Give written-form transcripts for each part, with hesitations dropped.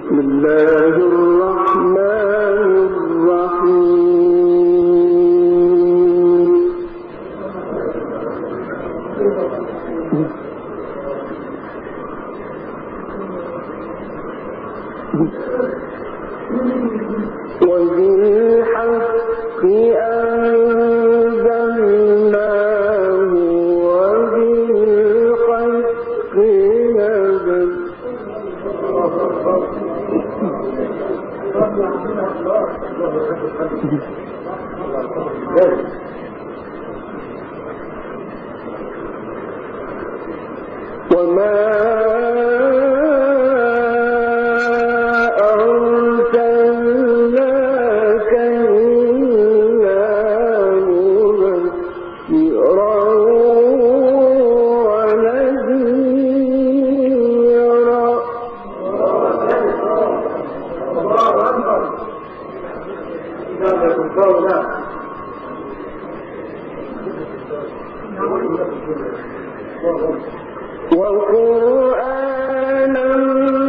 وقرآنا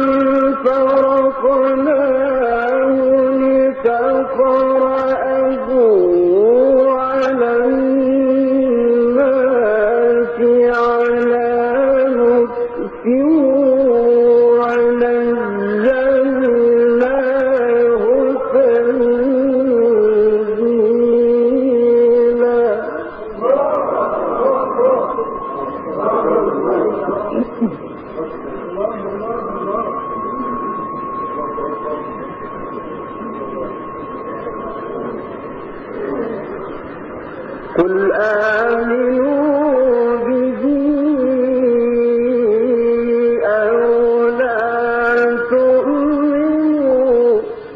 فرقناه لتقرأه على الناس على مكث ونزلناه تنزيلا. قل آمنوا به أو لا تؤمنوا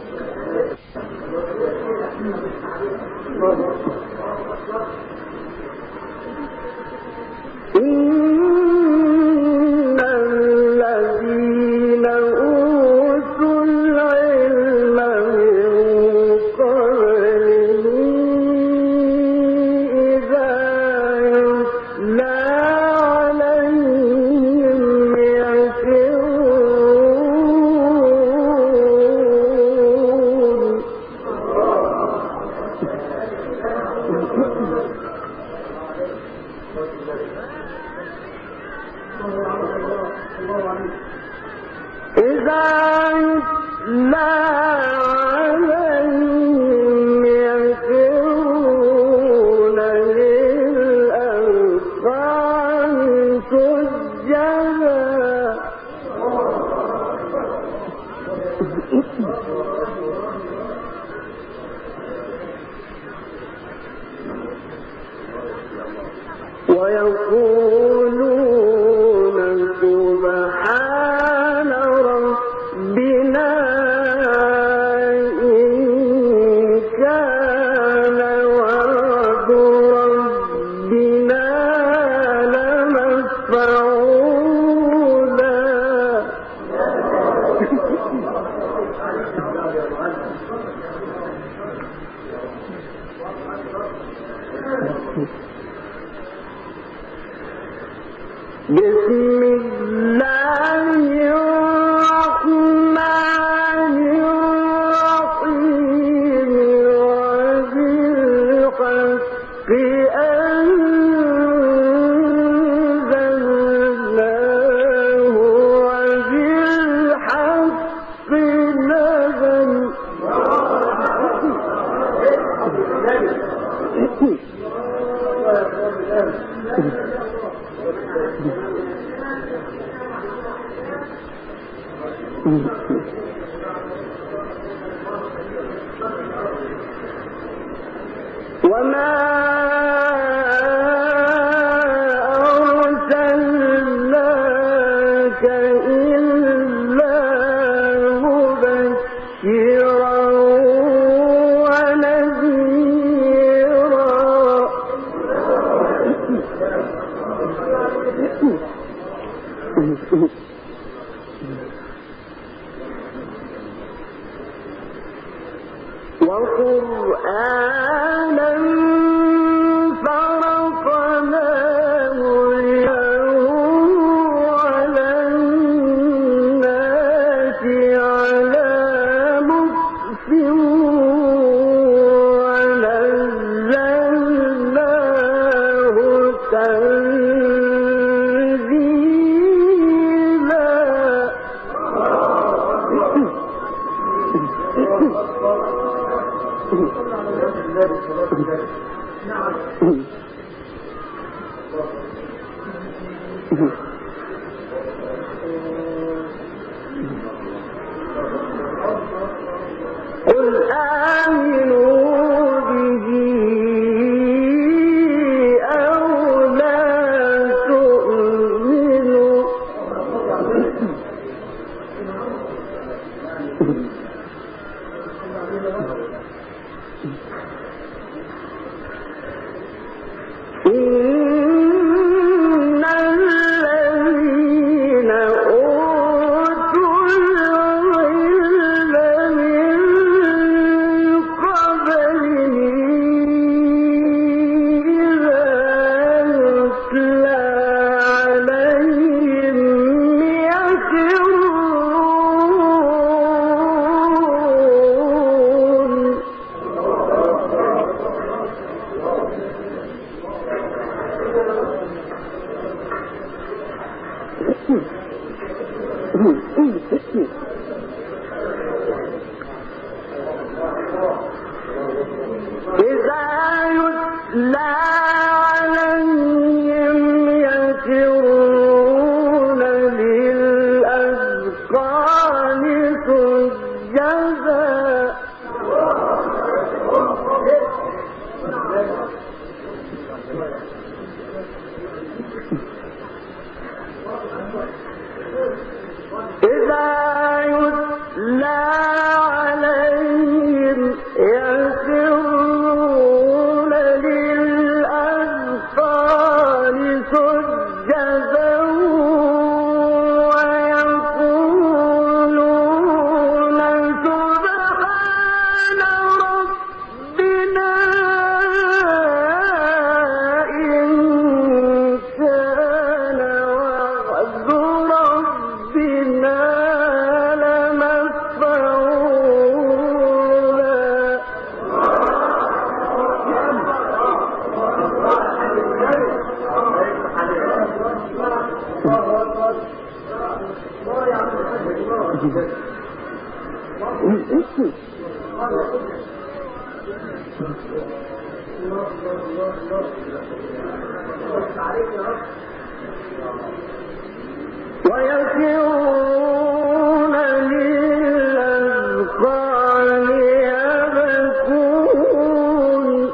إن الذين أوتوا العلم من قبله إذا يتلى عليهم يخرون. إذا يتلى عليهم يخرون للأذقان سجدا. ويقولون سبحان ربنا إن كان وعد ربنا لمفعولا. بسم الله الرحمن الرحيم وبالحق أنزلناه وبالحق نزل. وما أرسلناك إلا مبشرا ونذيرا. وقرآنا فرقناه له على الناس على قل آمنوا به أو لا تؤمنوا ويخرون للأذقان يبكون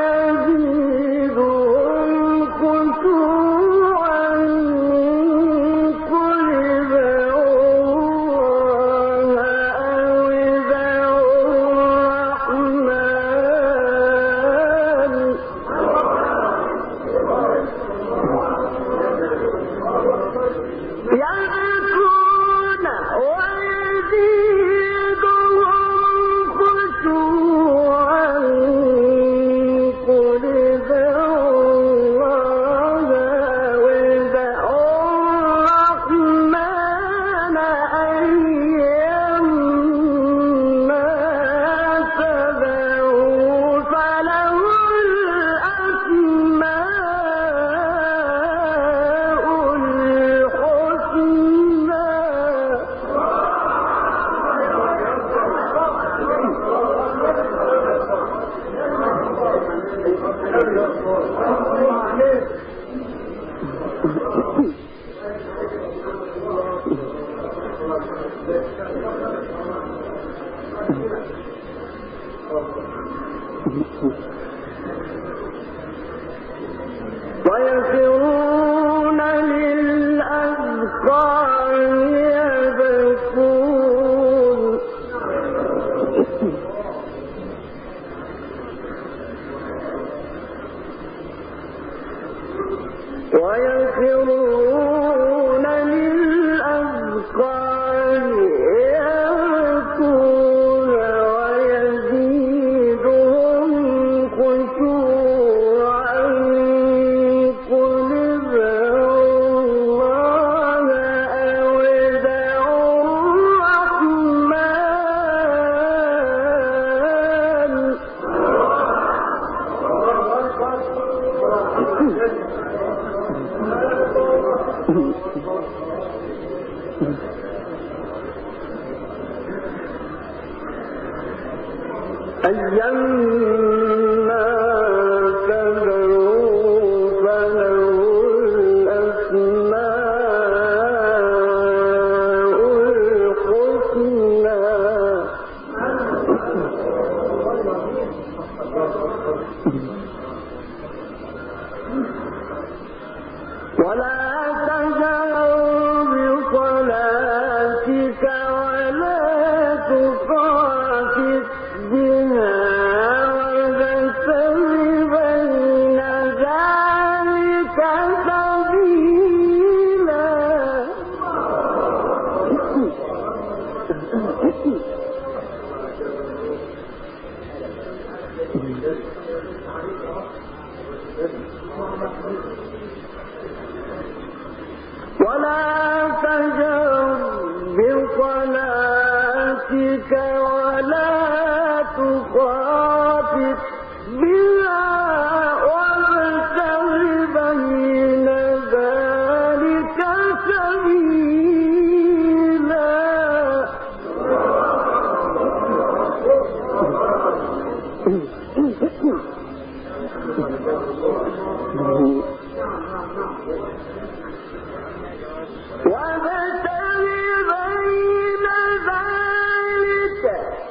ويزيدهم خشوعا ويخرون للأذقان يبكون ويخرون للأذقان يبكون ويزيدهم خشوعا قل ادعوا الله أو ادعوا أيما تدعوا فله الأسماء الحسنى ولا تجهر بصلاتك ولا تخافت بها وابتغ بين ذلك سبيلا ولا تجهر بصلاتك ولا تخافت بها وابتغ بين ذلك سبيلا وابتغ بين ذلك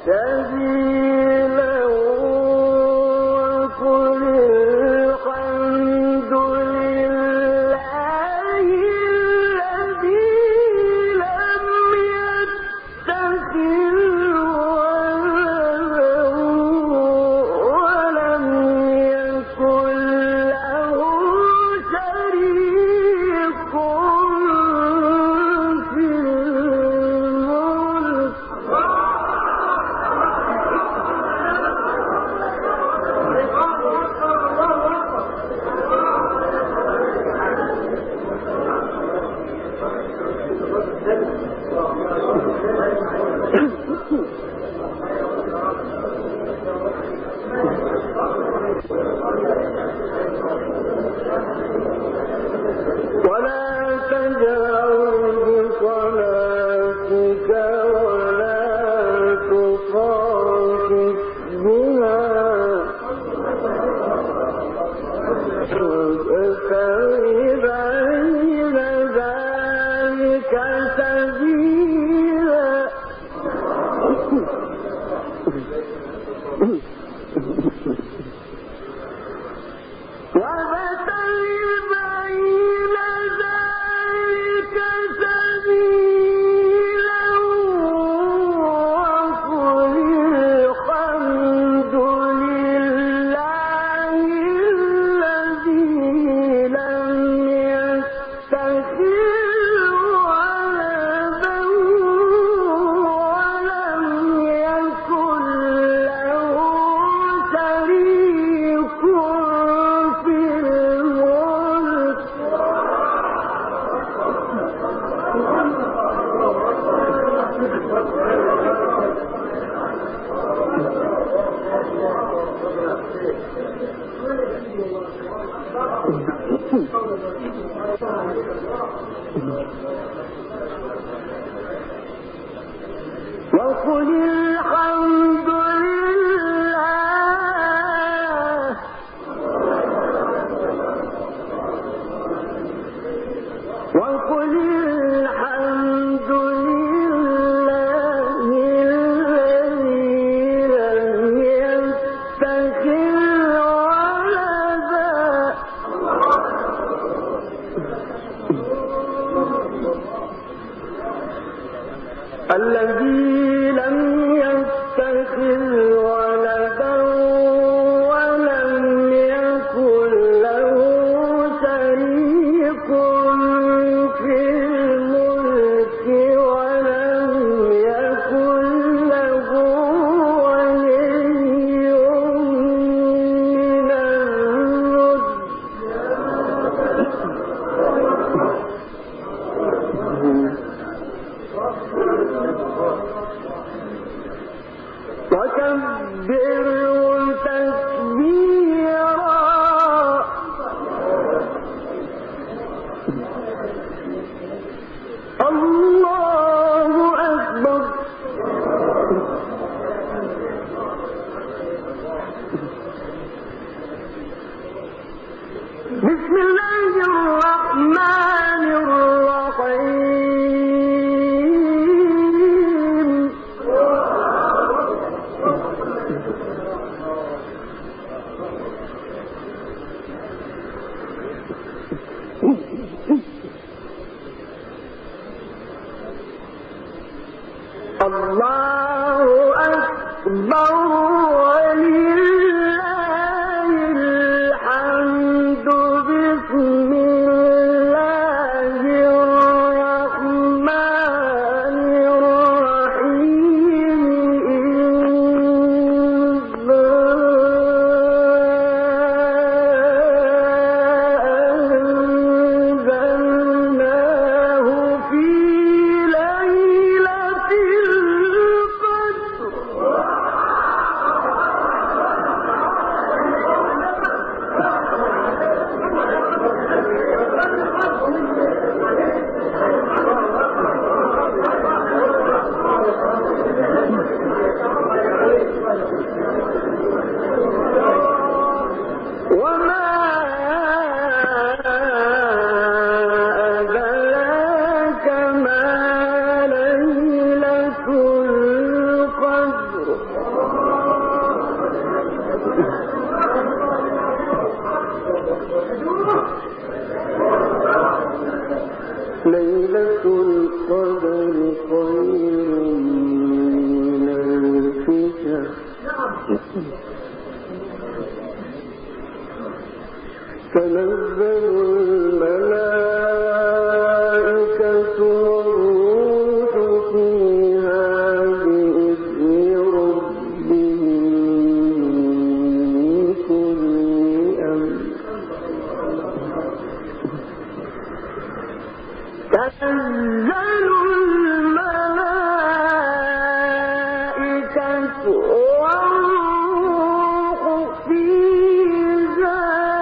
سبيلا وقل الحمد لله الذي لم يتخذ ولدا ولم يكن له شريك في الملك ولا تجهر بصلاتك ولا تخافت بها وابتغ بين ذلك سبيلا وابتغ بين ذلك سبيلا وقل الحمد لله الذي لم يتخذ ولدا ولم يكن له شريك في الملك وقل الحمد لله الذي لم يتخذ ولدا ولم يكن له شريك في الملك ولم يكن له ولي من الذل وكبره تكبيرا الله أكبر بسم الله الرحمن الرحيم الله أكبر ولله الحمد بسم الله الرحمن الرحيم إنا أنزلناه في ليلة وما أدراك ما ليلة القدر ليلة القدر خير من ألف شهر تنزل الملائكة والروح فيها بإذن ربهم من كل أمر تنزل الملائكة والروح فيها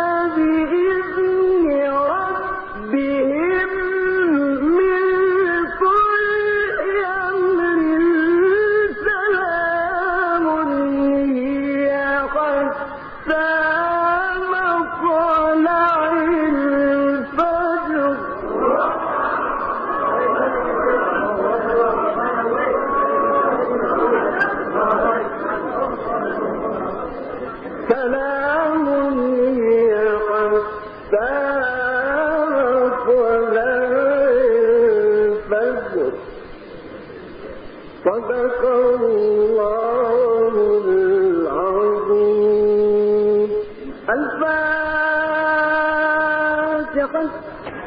بإذن ربهم من كل أمر سلام هي حتى مطلع الفجر سلام هي حتى مطلع الفجر صدق الله العظيم. الفاتحة.